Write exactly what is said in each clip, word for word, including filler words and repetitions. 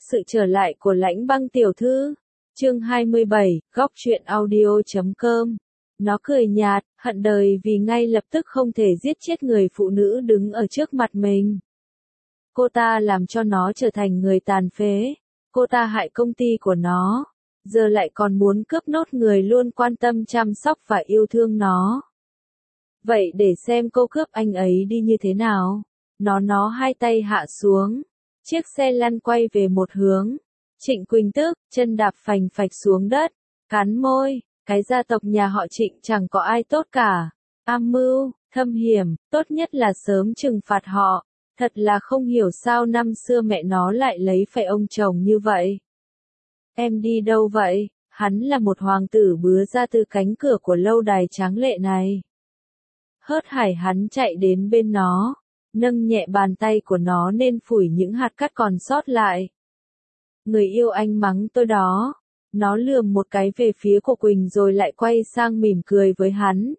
sự trở lại của Lãnh Băng tiểu thư. Chương hai mươi bảy, góc truyện audio chấm com. Nó cười nhạt, hận đời vì ngay lập tức không thể giết chết người phụ nữ đứng ở trước mặt mình. Cô ta làm cho nó trở thành người tàn phế. Cô ta hại công ty của nó. Giờ lại còn muốn cướp nốt người luôn quan tâm chăm sóc và yêu thương nó. Vậy để xem cô cướp anh ấy đi như thế nào. Nó nó hai tay hạ xuống. Chiếc xe lăn quay về một hướng. Trịnh Quỳnh tức, chân đạp phành phạch xuống đất. Cắn môi, cái gia tộc nhà họ Trịnh chẳng có ai tốt cả. Am mưu, thâm hiểm, tốt nhất là sớm trừng phạt họ. Thật là không hiểu sao năm xưa mẹ nó lại lấy phải ông chồng như vậy. Em đi đâu vậy? Hắn là một hoàng tử bứa ra từ cánh cửa của lâu đài tráng lệ này. Hớt hải hắn chạy đến bên nó, nâng nhẹ bàn tay của nó nên phủi những hạt cát còn sót lại. Người yêu anh mắng tôi đó. Nó lườm một cái về phía của Quỳnh rồi lại quay sang mỉm cười với hắn.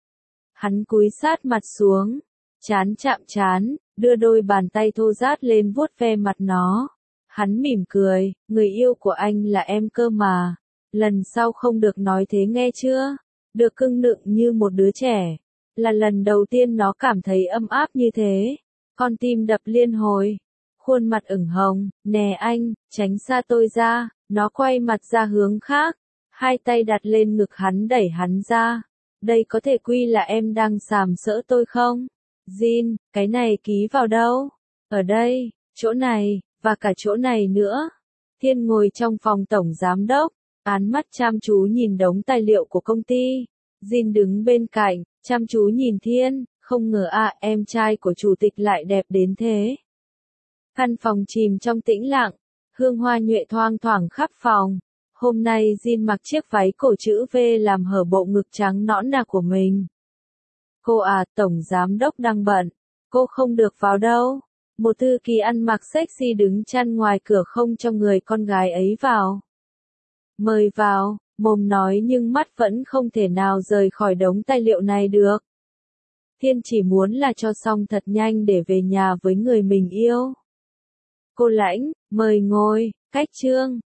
Hắn cúi sát mặt xuống, chán chạm chán, đưa đôi bàn tay thô rát lên vuốt ve mặt nó. Hắn mỉm cười, người yêu của anh là em cơ mà. Lần sau không được nói thế nghe chưa? Được cưng nựng như một đứa trẻ. Là lần đầu tiên nó cảm thấy ấm áp như thế. Con tim đập liên hồi. Khuôn mặt ửng hồng, nè anh, tránh xa tôi ra. Nó quay mặt ra hướng khác. Hai tay đặt lên ngực hắn đẩy hắn ra. Đây có thể quy là em đang sàm sỡ tôi không? Jin, cái này ký vào đâu? Ở đây, chỗ này, và cả chỗ này nữa. Thiên ngồi trong phòng tổng giám đốc. Án mắt chăm chú nhìn đống tài liệu của công ty. Jin đứng bên cạnh, chăm chú nhìn Thiên, không ngờ à em trai của chủ tịch lại đẹp đến thế. Căn phòng chìm trong tĩnh lặng, hương hoa nhuệ thoang thoảng khắp phòng. Hôm nay Jin mặc chiếc váy cổ chữ V làm hở bộ ngực trắng nõn nà của mình. Cô à, tổng giám đốc đang bận, cô không được vào đâu. Một thư ký ăn mặc sexy đứng chăn ngoài cửa không cho người con gái ấy vào. Mời vào, mồm nói nhưng mắt vẫn không thể nào rời khỏi đống tài liệu này được. Thiên chỉ muốn là cho xong thật nhanh để về nhà với người mình yêu. Cô Lãnh, mời ngồi, cách trương,